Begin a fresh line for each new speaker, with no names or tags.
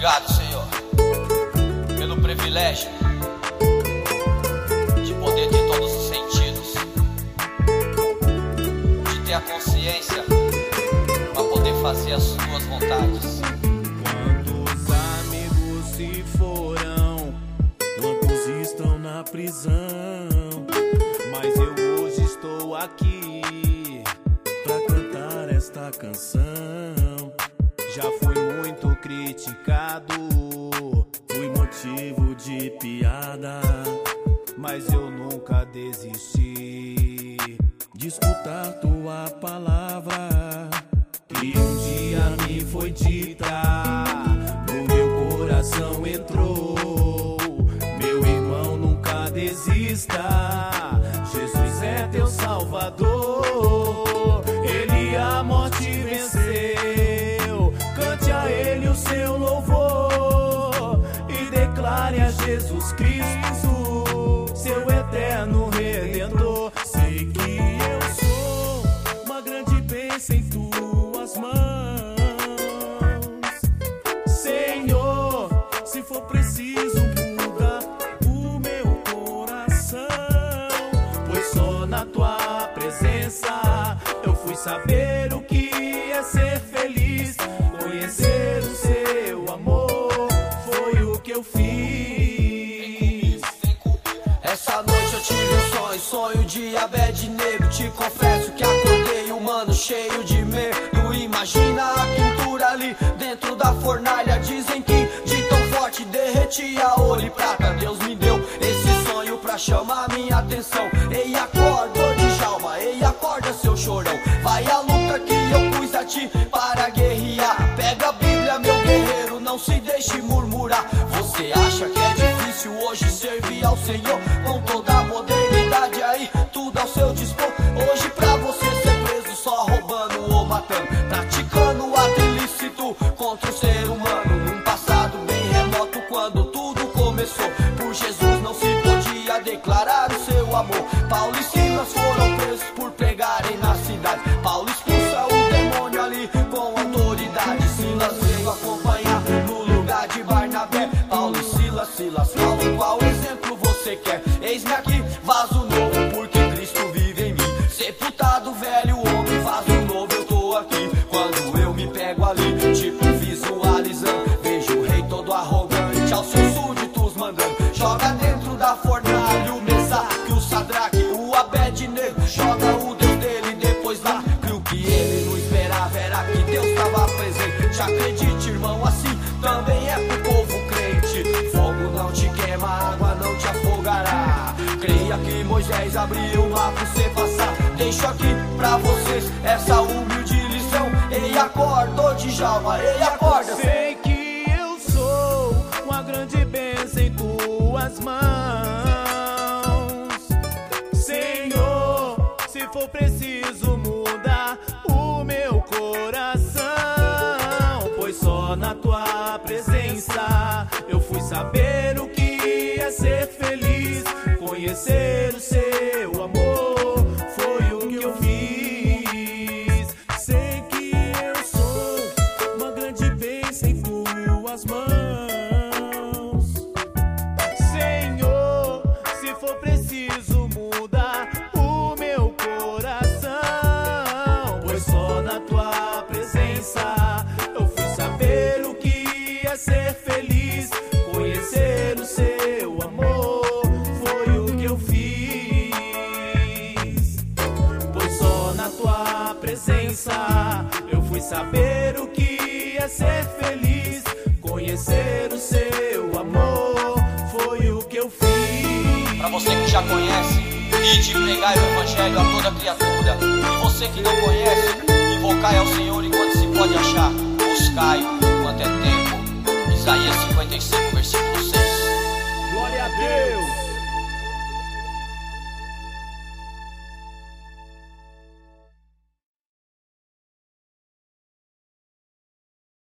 Obrigado, Senhor, pelo privilégio de poder ter todos os sentidos, de ter a consciência para poder fazer as suas vontades.
Quantos amigos se foram, quantos estão na prisão, mas eu hoje estou aqui pra cantar esta canção. Já fui muito criticado, fui motivo de piada, mas eu nunca desisti de escutar tua palavra, que um dia me foi dita, no meu coração entrou. Meu irmão, nunca desista, Jesus é teu Salvador, Ele a morte venceu. Cante a Ele o seu louvor e declare a Jesus Cristo, seu eterno Redentor. Sei que eu sou uma grande bênção em tuas mãos, Senhor. Se for preciso, muda o meu coração, pois só na tua presença eu fui saber o que é ser feliz. Conhecer o seu amor foi o que eu fiz.
Essa noite eu tive um sonho de Abednego. Te confesso que acordei humano cheio de medo. Imagina a quentura ali dentro da fornalha. Dizem que de tão forte derretia ouro e prata. Deus me deu esse sonho pra chamar minha atenção. Ei, acorda, Djalma, ei, acorda, seu chorão. Vai à luta que eu pus a ti para guerrear. Pega a Bíblia, meu guerreiro, não se deixe murmurar. Você acha que é difícil hoje servir ao Senhor? Com toda a modernidade aí, tudo ao seu dispor. Hoje pra você ser preso só roubando ou matando, praticando ato ilícito contra o ser humano. Num passado bem remoto, quando tudo começou, por Jesus não se podia declarar o seu amor. Paulo e Silas foram presos por pregarem na cidade. Paulo expulsa o demônio ali com autoridade. Silas veio acompanhar no lugar de Barnabé. Paulo e Silas falam: qual exemplo você quer? Eis-me aqui, vaso novo, porque Cristo vive em mim. Sepultado, velho homem, vaso novo, eu tô aqui. Quando eu me pego ali, tipo visualizando, vejo o rei todo arrogante aos seus súditos mandando: joga dentro da fornalha o Mesaque, o Sadraque, o Abednego. Joga o Deus dele depois lá, que o que ele não esperava era que Deus estava presente. Acredite, irmão, assim também é pro povo crente. Fogo não te queima, água não te afogará. Creia que Moisés abriu o mar pra você passar. Deixo aqui pra vocês essa humilde lição. Ei, acorda, Djalma, ei, acorda.
Sei que eu sou uma grande bênção em tuas mãos, Senhor. Se for preciso, muda o meu coração, pois só na tua presença eu fui saber o que é ser feliz. Conhecer o seu amor foi o que eu fiz. Sei que eu sou uma grande bênção em tuas mãos, Senhor. Se for preciso, muda o meu coração, pois só na tua presença eu fui saber o que é ser feliz. Conhecer o seu amor foi o que eu fiz, pois só na tua presença eu fui saber o que é ser feliz. Conhecer o seu amor foi o que eu fiz.
Pra você que já conhece, ide pregar o evangelho a toda criatura. E você que não conhece, invocai ao Senhor enquanto se pode achar. Buscai enquanto é tempo. Isaías